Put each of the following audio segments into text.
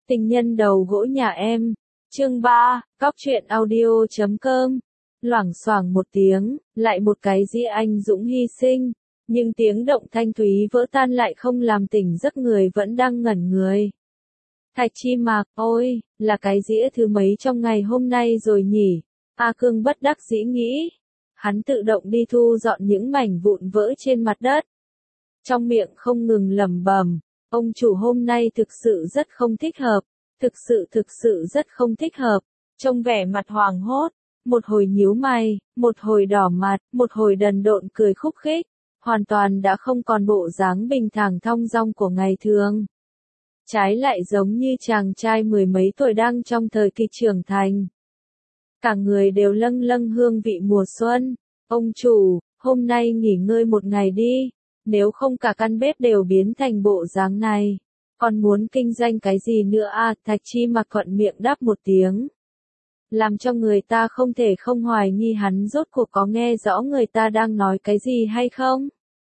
Tình nhân đầu gỗ nhà em. Chương 3, cóc truyện audio.com. Loảng xoảng một tiếng, lại một cái dĩa anh dũng hy sinh, nhưng tiếng động thanh thúy vỡ tan lại không làm tỉnh giấc người vẫn đang ngẩn người. Thạch Chi Mạc, ôi, là cái dĩa thứ mấy trong ngày hôm nay rồi nhỉ? A Cương bất đắc dĩ nghĩ. Hắn tự động đi thu dọn những mảnh vụn vỡ trên mặt đất. Trong miệng không ngừng lẩm bẩm, ông chủ hôm nay thực sự rất không thích hợp, thực sự rất không thích hợp. Trông vẻ mặt hoảng hốt, một hồi nhíu mày, một hồi đỏ mặt, một hồi đần độn cười khúc khích, hoàn toàn đã không còn bộ dáng bình thản thong dong của ngày thường. Trái lại giống như chàng trai mười mấy tuổi đang trong thời kỳ trưởng thành. Cả người đều lâng lâng hương vị mùa xuân. Ông chủ, hôm nay nghỉ ngơi một ngày đi, nếu không cả căn bếp đều biến thành bộ dáng này. Còn muốn kinh doanh cái gì nữa à? Thạch Chi Mạc thuận miệng đáp một tiếng. Làm cho người ta không thể không hoài nghi hắn rốt cuộc có nghe rõ người ta đang nói cái gì hay không.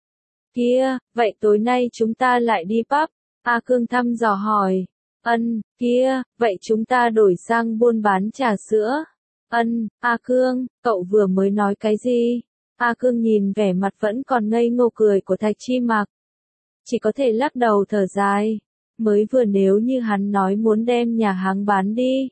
Kia, vậy tối nay chúng ta lại đi pub? A Cương thăm dò hỏi. Kia, vậy chúng ta đổi sang buôn bán trà sữa. A Cương, cậu vừa mới nói cái gì? A Cương nhìn vẻ mặt vẫn còn ngây ngô cười của Thạch Chi Mạc. Chỉ có thể lắc đầu thở dài. Mới vừa nếu như hắn nói muốn đem nhà hàng bán đi,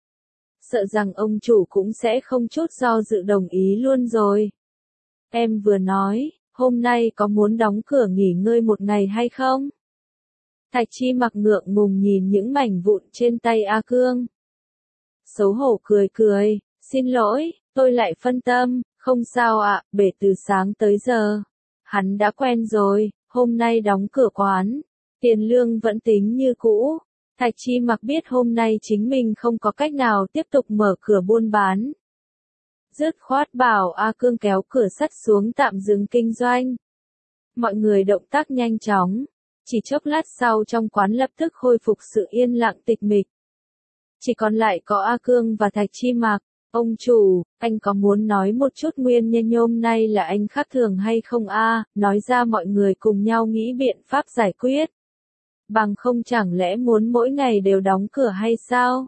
sợ rằng ông chủ cũng sẽ không chút do dự đồng ý luôn rồi. Em vừa nói, hôm nay có muốn đóng cửa nghỉ ngơi một ngày hay không? Thạch Chi Mạc ngượng ngùng nhìn những mảnh vụn trên tay A Cương. Xấu hổ cười, xin lỗi, tôi lại phân tâm, không sao ạ, bể từ sáng tới giờ. Hắn đã quen rồi, hôm nay đóng cửa quán, tiền lương vẫn tính như cũ. Thạch Chi Mạc biết hôm nay chính mình không có cách nào tiếp tục mở cửa buôn bán. Dứt khoát bảo A Cương kéo cửa sắt xuống tạm dừng kinh doanh. Mọi người động tác nhanh chóng. Chỉ chốc lát sau trong quán lập tức khôi phục sự yên lặng tịch mịch. Chỉ còn lại có A Cương và Thạch Chi Mạc. Ông chủ, anh có muốn nói một chút nguyên nhân hôm nay là anh khác thường hay không a? Nói ra mọi người cùng nhau nghĩ biện pháp giải quyết. Bằng không chẳng lẽ muốn mỗi ngày đều đóng cửa hay sao?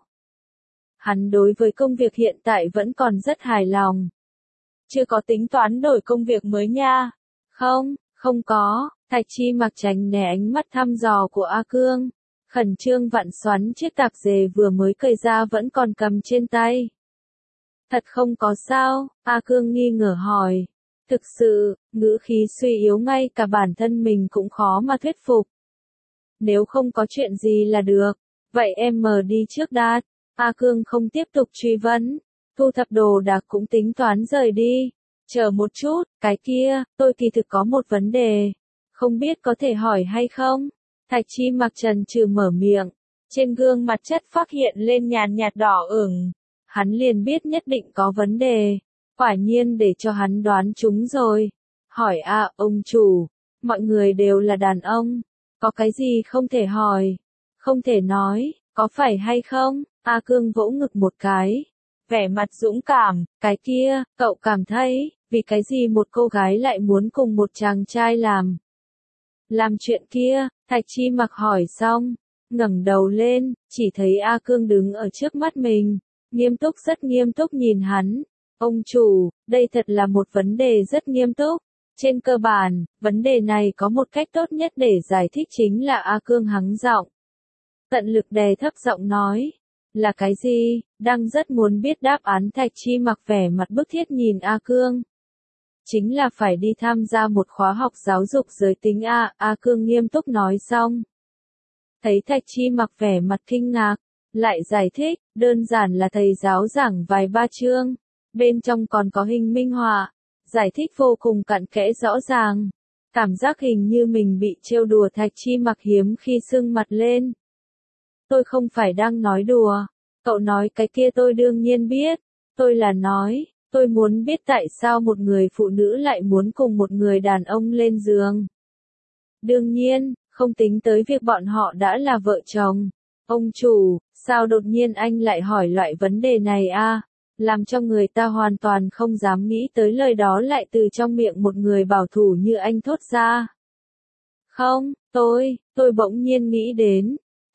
Hắn đối với công việc hiện tại vẫn còn rất hài lòng. Chưa có tính toán đổi công việc mới nha. Không có. Thạch Chi Mạc tránh né ánh mắt thăm dò của A Cương. Khẩn trương vặn xoắn chiếc tạp dề vừa mới cởi ra vẫn còn cầm trên tay. Thật không có sao? A Cương nghi ngờ hỏi. Thực sự, ngữ khí suy yếu ngay cả bản thân mình cũng khó mà thuyết phục. Nếu không có chuyện gì là được, vậy em mờ đi trước đã. A Cương không tiếp tục truy vấn, thu thập đồ đạc cũng tính toán rời đi. Chờ một chút, cái kia, tôi kỳ thực có một vấn đề, không biết có thể hỏi hay không? Thạch Chi Mạc chần chừ mở miệng, trên gương mặt chất phác hiện lên nhàn nhạt đỏ ửng. Hắn liền biết nhất định có vấn đề, quả nhiên để cho hắn đoán trúng rồi. Hỏi à, ông chủ, mọi người đều là đàn ông, có cái gì không thể hỏi, không thể nói, có phải hay không? A Cương vỗ ngực một cái, vẻ mặt dũng cảm, cái kia, cậu cảm thấy, vì cái gì một cô gái lại muốn cùng một chàng trai làm chuyện kia? Thạch Chi Mạc hỏi xong, ngẩng đầu lên, chỉ thấy A Cương đứng ở trước mắt mình. Rất nghiêm túc nhìn hắn. Ông chủ, đây thật là một vấn đề rất nghiêm túc. Trên cơ bản, vấn đề này có một cách tốt nhất để giải thích chính là A Cương hắng giọng. Tận lực đè thấp giọng nói. Là cái gì? Đang rất muốn biết đáp án. Thạch Chi Mạc vẻ mặt bức thiết nhìn A Cương. Chính là phải đi tham gia một khóa học giáo dục giới tính A. A Cương nghiêm túc nói xong. Thấy Thạch Chi Mạc vẻ mặt kinh ngạc. Lại giải thích, đơn giản là thầy giáo giảng vài ba chương, bên trong còn có hình minh họa, giải thích vô cùng cặn kẽ rõ ràng. Cảm giác hình như mình bị trêu đùa. Thạch Chi Mạc hiếm khi sưng mặt lên. Tôi không phải đang nói đùa, cậu nói cái kia tôi đương nhiên biết, tôi là nói, tôi muốn biết tại sao một người phụ nữ lại muốn cùng một người đàn ông lên giường. Đương nhiên, không tính tới việc bọn họ đã là vợ chồng. Ông chủ, sao đột nhiên anh lại hỏi loại vấn đề này a? Làm cho người ta hoàn toàn không dám nghĩ tới lời đó lại từ trong miệng một người bảo thủ như anh thốt ra. Không, tôi bỗng nhiên nghĩ đến.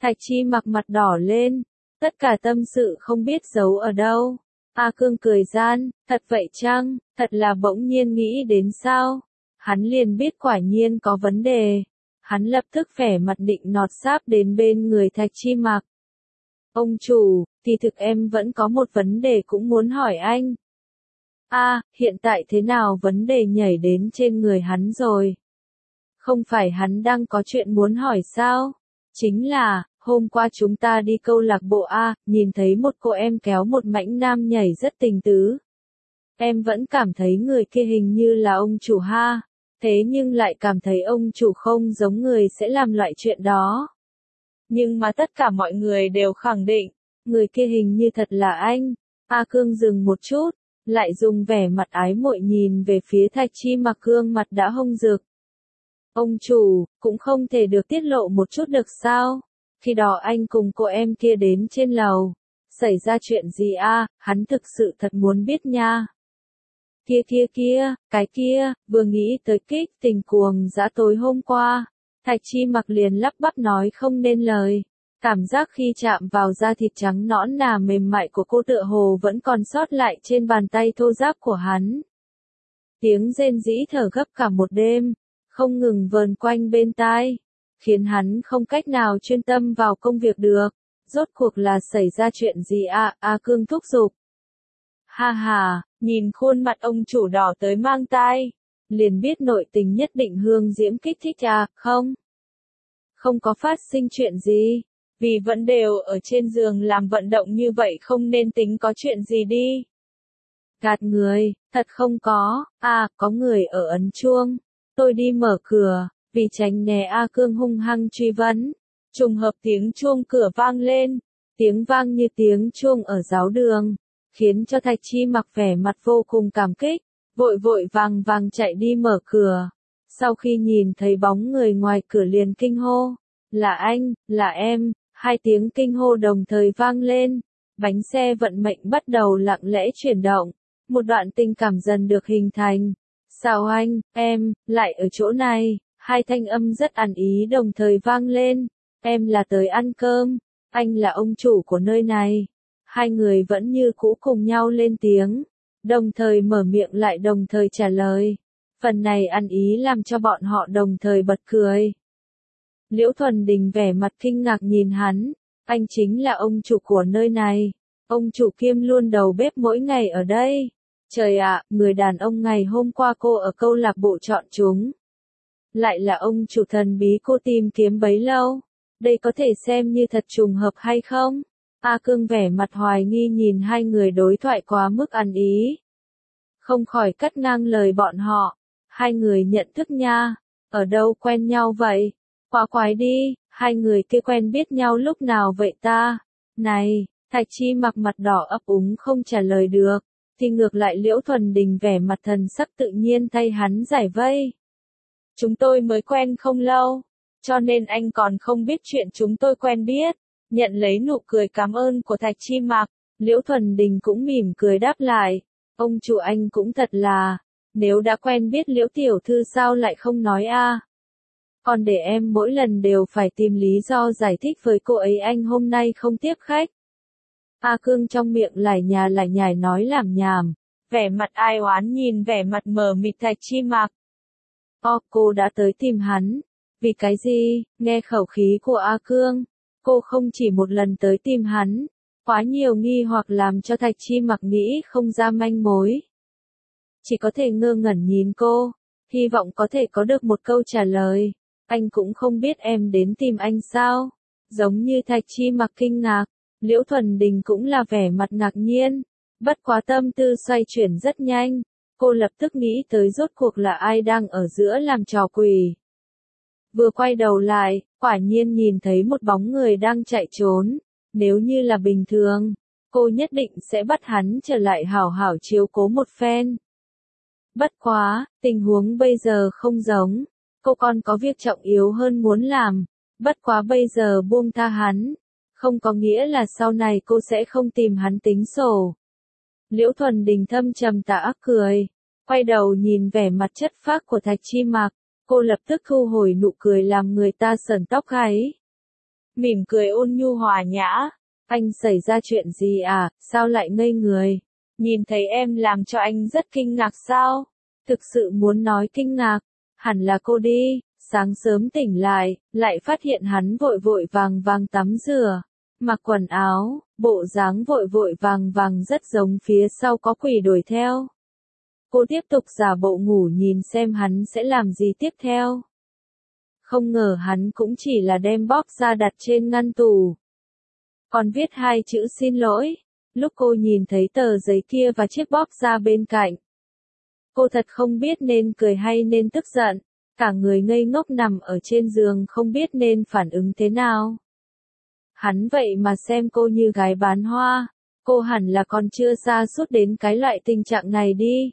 Thạch Chi Mặc mặt đỏ lên, tất cả tâm sự không biết giấu ở đâu. A Cương cười gian, thật vậy chăng, thật là bỗng nhiên nghĩ đến sao? Hắn liền biết quả nhiên có vấn đề. Hắn lập tức vẻ mặt định nọt sáp đến bên người Thạch Chi Mặc. Ông chủ, thì thực em vẫn có một vấn đề cũng muốn hỏi anh. Hiện tại thế nào vấn đề nhảy đến trên người hắn rồi? Không phải hắn đang có chuyện muốn hỏi sao? Chính là, hôm qua chúng ta đi câu lạc bộ nhìn thấy một cô em kéo một mãnh nam nhảy rất tình tứ. Em vẫn cảm thấy người kia hình như là ông chủ ha, thế nhưng lại cảm thấy ông chủ không giống người sẽ làm loại chuyện đó. Nhưng mà tất cả mọi người đều khẳng định, người kia hình như thật là anh. A Cương dừng một chút, lại dùng vẻ mặt ái muội nhìn về phía Thạch Chi Mặc, gương mặt đã hồng rực. Ông chủ, cũng không thể được tiết lộ một chút được sao? Khi đó anh cùng cô em kia đến trên lầu. Xảy ra chuyện gì hắn thực sự thật muốn biết nha. Cái kia, vừa nghĩ tới kích tình cuồng dã tối hôm qua. Thạch Chi Mặc liền lắp bắp nói không nên lời. Cảm giác khi chạm vào da thịt trắng nõn nà mềm mại của cô tựa hồ vẫn còn sót lại trên bàn tay thô ráp của hắn. Tiếng rên rỉ thở gấp cả một đêm, không ngừng vờn quanh bên tai, khiến hắn không cách nào chuyên tâm vào công việc được. Rốt cuộc là xảy ra chuyện gì A Cương thúc giục. Ha, nhìn khuôn mặt ông chủ đỏ tới mang tai, liền biết nội tình nhất định hương diễm kích thích không? Không có phát sinh chuyện gì, vì vẫn đều ở trên giường làm vận động như vậy không nên tính có chuyện gì đi. Gạt người, thật không có, có người ở ấn chuông. Tôi đi mở cửa, vì tránh né A Cương hung hăng truy vấn. Trùng hợp tiếng chuông cửa vang lên, tiếng vang như tiếng chuông ở giáo đường, khiến cho Thạch Chi Mặc vẻ mặt vô cùng cảm kích, vội vàng chạy đi mở cửa. Sau khi nhìn thấy bóng người ngoài cửa liền kinh hô, là anh, là em, hai tiếng kinh hô đồng thời vang lên, bánh xe vận mệnh bắt đầu lặng lẽ chuyển động, một đoạn tình cảm dần được hình thành. Sao anh, em, lại ở chỗ này? Hai thanh âm rất ẩn ý đồng thời vang lên. Em là tới ăn cơm, anh là ông chủ của nơi này. Hai người vẫn như cũ cùng nhau lên tiếng, đồng thời mở miệng lại đồng thời trả lời. Phần này ăn ý làm cho bọn họ đồng thời bật cười. Liễu Thuần Đình vẻ mặt kinh ngạc nhìn hắn, anh chính là ông chủ của nơi này. Ông chủ kiêm luôn đầu bếp mỗi ngày ở đây. Trời ạ, người đàn ông ngày hôm qua cô ở câu lạc bộ chọn chúng. Lại là ông chủ thần bí cô tìm kiếm bấy lâu. Đây có thể xem như thật trùng hợp hay không? A Cương vẻ mặt hoài nghi nhìn hai người đối thoại quá mức ăn ý. Không khỏi cắt ngang lời bọn họ. Hai người nhận thức nha. Ở đâu quen nhau vậy? Quá quái đi, hai người kia quen biết nhau lúc nào vậy ta? Này, Thạch Chi Mặc mặt đỏ ấp úng không trả lời được. Thì ngược lại Liễu Thuần Đình vẻ mặt thần sắc tự nhiên thay hắn giải vây. Chúng tôi mới quen không lâu, cho nên anh còn không biết chuyện chúng tôi quen biết. Nhận lấy nụ cười cảm ơn của Thạch Chi Mặc, Liễu Thuần Đình cũng mỉm cười đáp lại. Ông chủ anh cũng thật là, nếu đã quen biết Liễu tiểu thư sao lại không nói Còn để em mỗi lần đều phải tìm lý do giải thích với cô ấy anh hôm nay không tiếp khách. A Cương trong miệng lải nhải nói làm nhảm, vẻ mặt ai oán nhìn vẻ mặt mờ mịt Thạch Chi Mặc. Cô đã tới tìm hắn. Vì cái gì? Nghe khẩu khí của A Cương, cô không chỉ một lần tới tìm hắn. Quá nhiều nghi hoặc làm cho Thạch Chi Mặc nghĩ không ra manh mối. Chỉ có thể ngơ ngẩn nhìn cô, hy vọng có thể có được một câu trả lời. Anh cũng không biết em đến tìm anh sao? Giống như Thạch Chi Mặc kinh ngạc, Liễu Thuần Đình cũng là vẻ mặt ngạc nhiên. Bất quá tâm tư xoay chuyển rất nhanh. Cô lập tức nghĩ tới rốt cuộc là ai đang ở giữa làm trò quỷ. Vừa quay đầu lại, quả nhiên nhìn thấy một bóng người đang chạy trốn. Nếu như là bình thường, cô nhất định sẽ bắt hắn trở lại hảo hảo chiếu cố một phen. Bất quá, tình huống bây giờ không giống. Cô còn có việc trọng yếu hơn muốn làm. Bất quá bây giờ buông tha hắn, không có nghĩa là sau này cô sẽ không tìm hắn tính sổ. Liễu Thuần Đình thâm trầm tà cười, quay đầu nhìn vẻ mặt chất phác của Thạch Chi Mặc, cô lập tức thu hồi nụ cười làm người ta sởn tóc gáy. mỉm cười ôn nhu hòa nhã. Anh xảy ra chuyện gì à, sao lại ngây người? Nhìn thấy em làm cho anh rất kinh ngạc sao? Thực sự muốn nói kinh ngạc, hẳn là cô đi. Sáng sớm tỉnh lại phát hiện hắn vội vội vàng vàng tắm rửa, mặc quần áo, bộ dáng vội vội vàng vàng rất giống phía sau có quỷ đuổi theo. Cô tiếp tục giả bộ ngủ nhìn xem hắn sẽ làm gì tiếp theo. Không ngờ hắn cũng chỉ là đem bóp ra đặt trên ngăn tủ. Còn viết 2 chữ xin lỗi. Lúc cô nhìn thấy tờ giấy kia và chiếc bóp ra bên cạnh, cô thật không biết nên cười hay nên tức giận. Cả người ngây ngốc nằm ở trên giường không biết nên phản ứng thế nào. Hắn vậy mà xem cô như gái bán hoa, cô hẳn là còn chưa sa sút đến cái loại tình trạng này đi.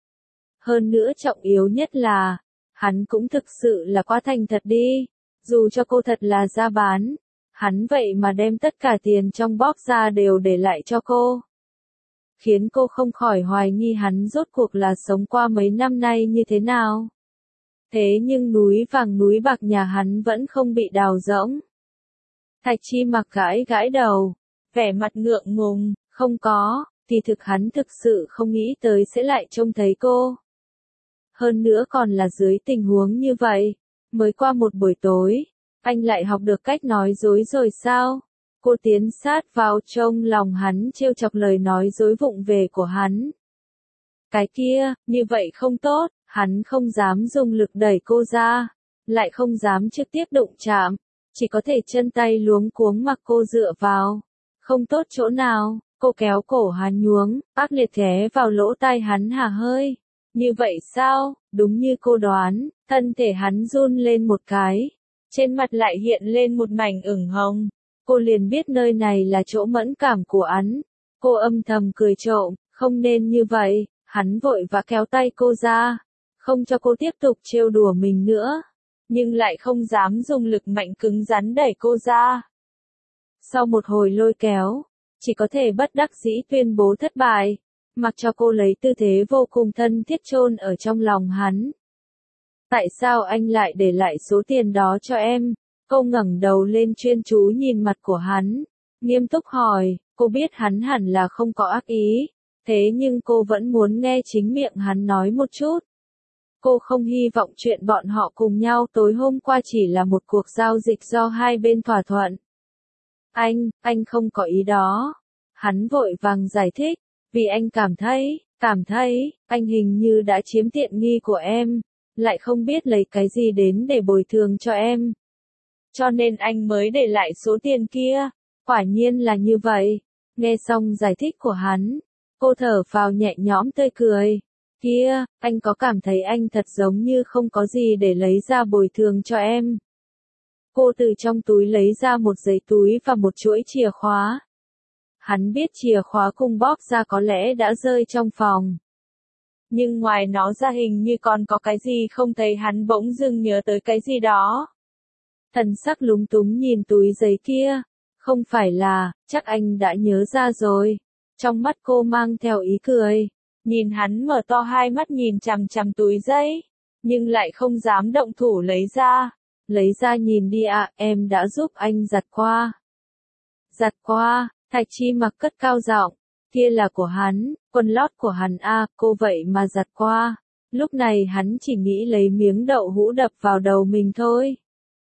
Hơn nữa trọng yếu nhất là, hắn cũng thực sự là quá thành thật đi, dù cho cô thật là ra bán, hắn vậy mà đem tất cả tiền trong bóp ra đều để lại cho cô. Khiến cô không khỏi hoài nghi hắn rốt cuộc là sống qua mấy năm nay như thế nào. Thế nhưng núi vàng núi bạc nhà hắn vẫn không bị đào rỗng. Thạch Chi Mặc gãi gãi đầu, vẻ mặt ngượng ngùng, không có, thì thực hắn thực sự không nghĩ tới sẽ lại trông thấy cô. Hơn nữa còn là dưới tình huống như vậy, mới qua một buổi tối, anh lại học được cách nói dối rồi sao? Cô tiến sát vào trong lòng hắn trêu chọc lời nói dối vụng về của hắn. Cái kia, như vậy không tốt. Hắn không dám dùng lực đẩy cô ra, lại không dám trực tiếp đụng chạm, chỉ có thể chân tay luống cuống mặc cô dựa vào. Không tốt chỗ nào, cô kéo cổ hắn nhuống, ác liệt ghé vào lỗ tai hắn hả hơi. Như vậy sao, đúng như cô đoán, thân thể hắn run lên một cái, trên mặt lại hiện lên một mảnh ửng hồng. Cô liền biết nơi này là chỗ mẫn cảm của hắn. Cô âm thầm cười trộm, không nên như vậy, hắn vội vã kéo tay cô ra. Không cho cô tiếp tục trêu đùa mình nữa, nhưng lại không dám dùng lực mạnh cứng rắn đẩy cô ra. Sau một hồi lôi kéo, chỉ có thể bất đắc dĩ tuyên bố thất bại, mặc cho cô lấy tư thế vô cùng thân thiết chôn ở trong lòng hắn. Tại sao anh lại để lại số tiền đó cho em? Cô ngẩng đầu lên chuyên chú nhìn mặt của hắn, nghiêm túc hỏi. Cô biết hắn hẳn là không có ác ý, thế nhưng cô vẫn muốn nghe chính miệng hắn nói một chút. Cô không hy vọng chuyện bọn họ cùng nhau tối hôm qua chỉ là một cuộc giao dịch do hai bên thỏa thuận. Anh không có ý đó. Hắn vội vàng giải thích, vì anh cảm thấy, anh hình như đã chiếm tiện nghi của em, lại không biết lấy cái gì đến để bồi thường cho em. Cho nên anh mới để lại số tiền kia, quả nhiên là như vậy. Nghe xong giải thích của hắn, cô thở phào nhẹ nhõm tươi cười. Kia, anh có cảm thấy anh thật giống như không có gì để lấy ra bồi thường cho em. Cô từ trong túi lấy ra một giấy túi và một chuỗi chìa khóa. Hắn biết chìa khóa cùng bóp ra có lẽ đã rơi trong phòng. Nhưng ngoài nó ra hình như còn có cái gì không thấy, hắn bỗng dưng nhớ tới cái gì đó. Thần sắc lúng túng nhìn túi giấy kia. Không phải là, chắc anh đã nhớ ra rồi. Trong mắt cô mang theo ý cười. Nhìn hắn mở to hai mắt nhìn chằm chằm túi giấy, nhưng lại không dám động thủ lấy ra. Lấy ra nhìn đi ạ, em đã giúp anh giặt qua. Giặt qua, Thạch Chi Mặc cất cao giọng, kia là của hắn, quần lót của hắn a, cô vậy mà giặt qua. Lúc này hắn chỉ nghĩ lấy miếng đậu hũ đập vào đầu mình thôi.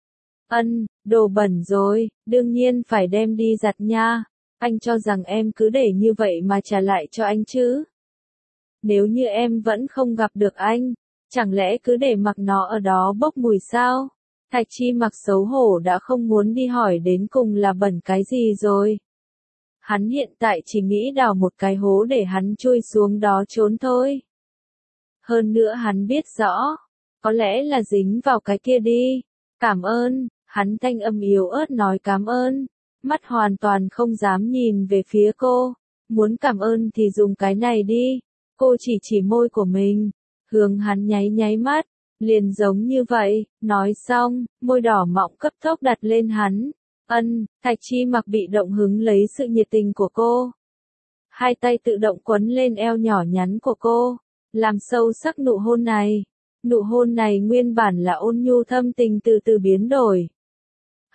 Đồ bẩn rồi, đương nhiên phải đem đi giặt nha. Anh cho rằng em cứ để như vậy mà trả lại cho anh chứ? Nếu như em vẫn không gặp được anh, chẳng lẽ cứ để mặc nó ở đó bốc mùi sao? Thạch Chi Mặc xấu hổ đã không muốn đi hỏi đến cùng là bẩn cái gì rồi. Hắn hiện tại chỉ nghĩ đào một cái hố để hắn chui xuống đó trốn thôi. Hơn nữa hắn biết rõ, có lẽ là dính vào cái kia đi. Cảm ơn, hắn thanh âm yếu ớt nói cảm ơn, mắt hoàn toàn không dám nhìn về phía cô. Muốn cảm ơn thì dùng cái này đi. Cô chỉ môi của mình, hướng hắn nháy nháy mắt, liền giống như vậy, nói xong, môi đỏ mọng cấp tốc đặt lên hắn. Thạch Chi Mặc bị động hứng lấy sự nhiệt tình của cô. Hai tay tự động quấn lên eo nhỏ nhắn của cô, làm sâu sắc nụ hôn này. Nụ hôn này nguyên bản là ôn nhu thâm tình từ từ biến đổi.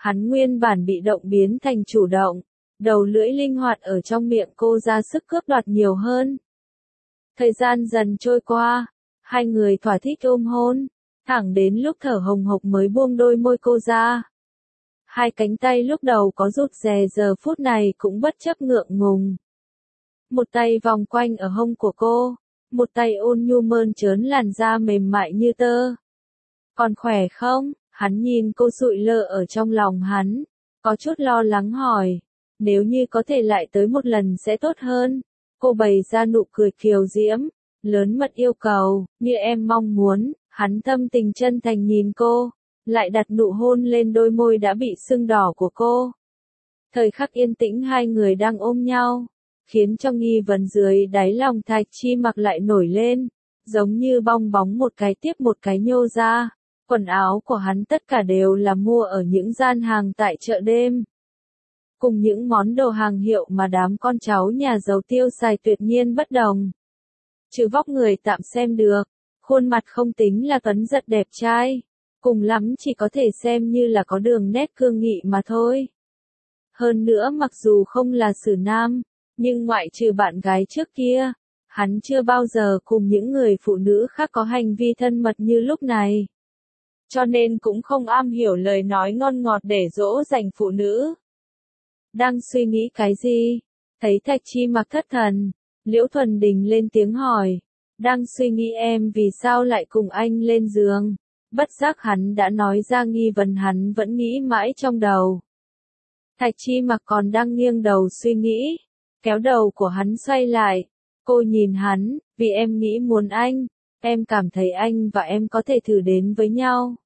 Hắn nguyên bản bị động biến thành chủ động, đầu lưỡi linh hoạt ở trong miệng cô ra sức cướp đoạt nhiều hơn. Thời gian dần trôi qua, hai người thỏa thích ôm hôn, thẳng đến lúc thở hồng hộc mới buông đôi môi cô ra. Hai cánh tay lúc đầu có rụt rè giờ phút này cũng bất chấp ngượng ngùng. Một tay vòng quanh ở hông của cô, một tay ôn nhu mơn trớn làn da mềm mại như tơ. Còn khỏe không? Hắn nhìn cô sụi lơ ở trong lòng hắn, có chút lo lắng hỏi. Nếu như có thể lại tới một lần sẽ tốt hơn. Cô bày ra nụ cười kiều diễm, lớn mật yêu cầu, như em mong muốn. Hắn tâm tình chân thành nhìn cô, lại đặt nụ hôn lên đôi môi đã bị sưng đỏ của cô. Thời khắc yên tĩnh hai người đang ôm nhau, khiến cho nghi vấn dưới đáy lòng Thạch Chi Mặc lại nổi lên, giống như bong bóng một cái tiếp một cái nhô ra. Quần áo của hắn tất cả đều là mua ở những gian hàng tại chợ đêm. Cùng những món đồ hàng hiệu mà đám con cháu nhà giàu tiêu xài tuyệt nhiên bất đồng. Trừ vóc người tạm xem được, khuôn mặt không tính là tuấn giật đẹp trai, cùng lắm chỉ có thể xem như là có đường nét cương nghị mà thôi. Hơn nữa mặc dù không là xử nam, nhưng ngoại trừ bạn gái trước kia, hắn chưa bao giờ cùng những người phụ nữ khác có hành vi thân mật như lúc này. Cho nên cũng không am hiểu lời nói ngon ngọt để dỗ dành phụ nữ. Đang suy nghĩ cái gì? Thấy Thạch Chi Mặc thất thần, Liễu Thuần Đình lên tiếng hỏi. Đang suy nghĩ em vì sao lại cùng anh lên giường. Bất giác hắn đã nói ra nghi vấn hắn vẫn nghĩ mãi trong đầu. Thạch Chi Mặc còn đang nghiêng đầu suy nghĩ, kéo đầu của hắn xoay lại. Cô nhìn hắn, vì em nghĩ muốn anh, em cảm thấy anh và em có thể thử đến với nhau.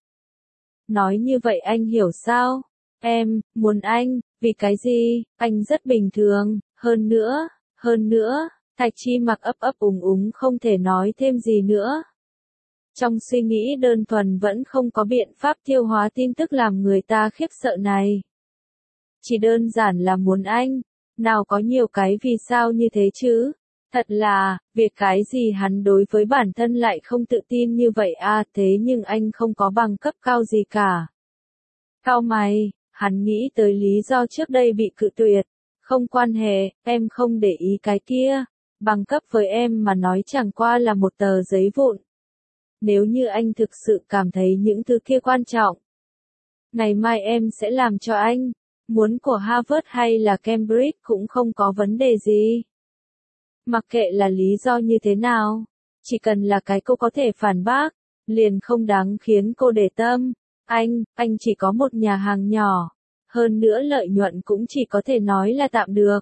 Nói như vậy anh hiểu sao? Em, muốn anh, vì cái gì? Anh rất bình thường, hơn nữa, Thạch Chi Mặc ấp ấp úng úng không thể nói thêm gì nữa. Trong suy nghĩ đơn thuần vẫn không có biện pháp tiêu hóa tin tức làm người ta khiếp sợ này. Chỉ đơn giản là muốn anh, nào có nhiều cái vì sao như thế chứ? Thật là, việc cái gì hắn đối với bản thân lại không tự tin như vậy à, thế nhưng anh không có bằng cấp cao gì cả. Cau mày, hắn nghĩ tới lý do trước đây bị cự tuyệt. Không quan hệ, em không để ý cái kia. Bằng cấp với em mà nói chẳng qua là một tờ giấy vụn. Nếu như anh thực sự cảm thấy những thứ kia quan trọng, ngày mai em sẽ làm cho anh. Muốn của Harvard hay là Cambridge cũng không có vấn đề gì. Mặc kệ là lý do như thế nào, chỉ cần là cái cô có thể phản bác, liền không đáng khiến cô để tâm. Anh chỉ có một nhà hàng nhỏ, hơn nữa lợi nhuận cũng chỉ có thể nói là tạm được.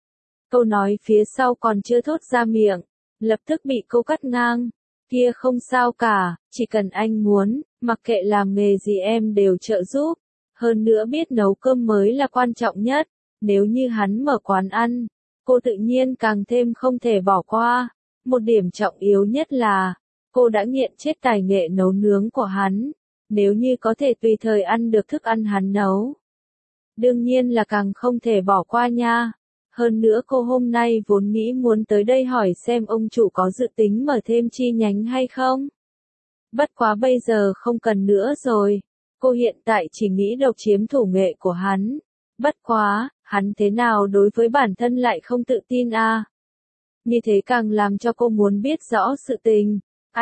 Câu nói phía sau còn chưa thốt ra miệng, lập tức bị cô cắt ngang. Kia không sao cả, chỉ cần anh muốn, mặc kệ làm nghề gì em đều trợ giúp. Hơn nữa biết nấu cơm mới là quan trọng nhất, nếu như hắn mở quán ăn, cô tự nhiên càng thêm không thể bỏ qua. Một điểm trọng yếu nhất là, cô đã nghiện chết tài nghệ nấu nướng của hắn, nếu như có thể tùy thời ăn được thức ăn hắn nấu. Đương nhiên là càng không thể bỏ qua nha. Hơn nữa cô hôm nay vốn nghĩ muốn tới đây hỏi xem ông chủ có dự tính mở thêm chi nhánh hay không. Bất quá bây giờ không cần nữa rồi. Cô hiện tại chỉ nghĩ độc chiếm thủ nghệ của hắn. Bất quá, hắn thế nào đối với bản thân lại không tự tin à? Như thế càng làm cho cô muốn biết rõ sự tình.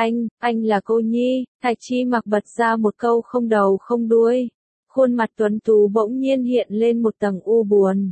Anh là cô nhi. Thạch Chi Mặc bật ra một câu không đầu không đuôi. Khuôn mặt tuấn tú bỗng nhiên hiện lên một tầng u buồn.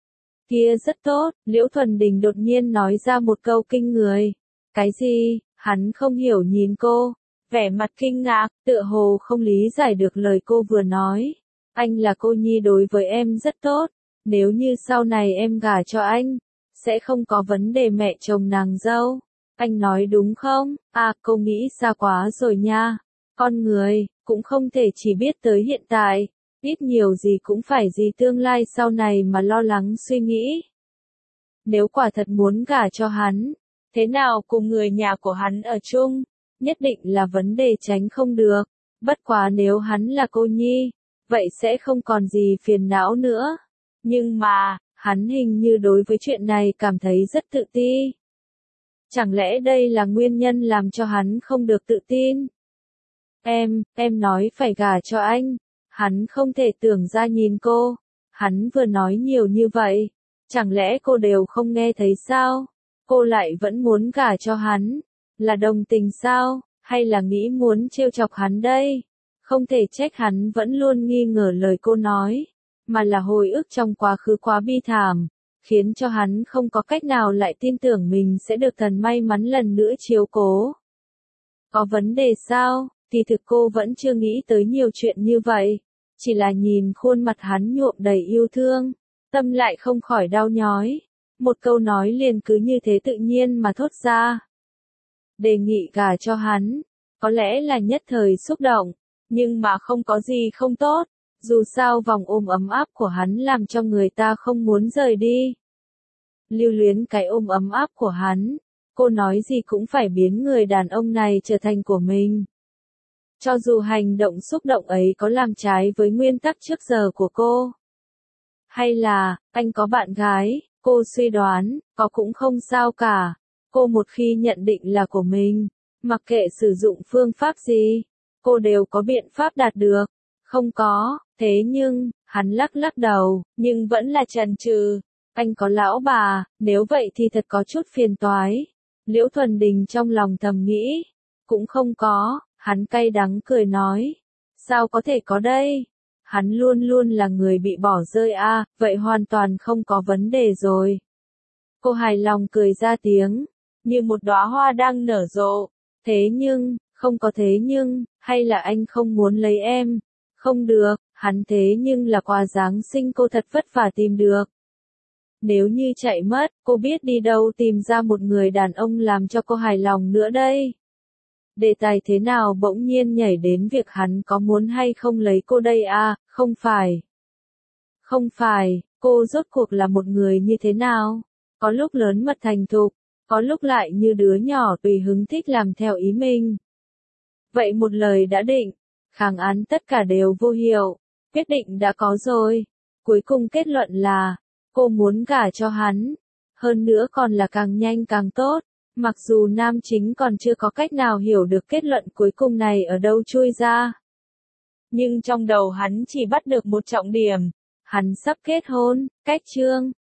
Kia rất tốt, Liễu Thuần Đình đột nhiên nói ra một câu kinh người. Cái gì? Hắn không hiểu nhìn cô, vẻ mặt kinh ngạc, tựa hồ không lý giải được lời cô vừa nói. Anh là cô nhi đối với em rất tốt, nếu như sau này em gả cho anh, sẽ không có vấn đề mẹ chồng nàng dâu. Anh nói đúng không? À, cô nghĩ xa quá rồi nha. Con người, cũng không thể chỉ biết tới hiện tại. Ít nhiều gì cũng phải gì tương lai sau này mà lo lắng suy nghĩ. Nếu quả thật muốn gả cho hắn, thế nào cùng người nhà của hắn ở chung, nhất định là vấn đề tránh không được. Bất quá nếu hắn là cô nhi, vậy sẽ không còn gì phiền não nữa. Nhưng mà, hắn hình như đối với chuyện này cảm thấy rất tự ti. Chẳng lẽ đây là nguyên nhân làm cho hắn không được tự tin? Em nói phải gả cho anh. Hắn không thể tưởng ra nhìn cô. Hắn vừa nói nhiều như vậy. Chẳng lẽ cô đều không nghe thấy sao? Cô lại vẫn muốn gả cho hắn. Là đồng tình sao? Hay là nghĩ muốn trêu chọc hắn đây? Không thể trách hắn vẫn luôn nghi ngờ lời cô nói. Mà là hồi ức trong quá khứ quá bi thảm. Khiến cho hắn không có cách nào lại tin tưởng mình sẽ được thần may mắn lần nữa chiếu cố. Có vấn đề sao? Thì thực cô vẫn chưa nghĩ tới nhiều chuyện như vậy. Chỉ là nhìn khuôn mặt hắn nhuộm đầy yêu thương. Tâm lại không khỏi đau nhói. Một câu nói liền cứ như thế tự nhiên mà thốt ra. Đề nghị gả cho hắn. Có lẽ là nhất thời xúc động. Nhưng mà không có gì không tốt. Dù sao vòng ôm ấm áp của hắn làm cho người ta không muốn rời đi. Lưu luyến cái ôm ấm áp của hắn. Cô nói gì cũng phải biến người đàn ông này trở thành của mình. Cho dù hành động xúc động ấy có làm trái với nguyên tắc trước giờ của cô. Hay là, anh có bạn gái, cô suy đoán, có cũng không sao cả. Cô một khi nhận định là của mình, mặc kệ sử dụng phương pháp gì, cô đều có biện pháp đạt được. Không có, thế nhưng, hắn lắc lắc đầu, nhưng vẫn là chần chừ. Anh có lão bà, nếu vậy thì thật có chút phiền toái. Liễu Thuần Đình trong lòng thầm nghĩ. Cũng không có, hắn cay đắng cười nói. Sao có thể có đây? Hắn luôn luôn là người bị bỏ rơi à, vậy hoàn toàn không có vấn đề rồi. Cô hài lòng cười ra tiếng, như một đóa hoa đang nở rộ. Thế nhưng, không có thế nhưng, hay là anh không muốn lấy em? Không được, hắn thế nhưng là quà Giáng sinh cô thật vất vả tìm được. Nếu như chạy mất, cô biết đi đâu tìm ra một người đàn ông làm cho cô hài lòng nữa đây. Đề tài thế nào bỗng nhiên nhảy đến việc hắn có muốn hay không lấy cô đây à, không phải. Không phải, cô rốt cuộc là một người như thế nào? Có lúc lớn mật thành thục, có lúc lại như đứa nhỏ tùy hứng thích làm theo ý mình. Vậy một lời đã định, kháng án tất cả đều vô hiệu, quyết định đã có rồi. Cuối cùng kết luận là, cô muốn gả cho hắn, hơn nữa còn là càng nhanh càng tốt. Mặc dù nam chính còn chưa có cách nào hiểu được kết luận cuối cùng này ở đâu chui ra. Nhưng trong đầu hắn chỉ bắt được một trọng điểm. Hắn sắp kết hôn, cách chương.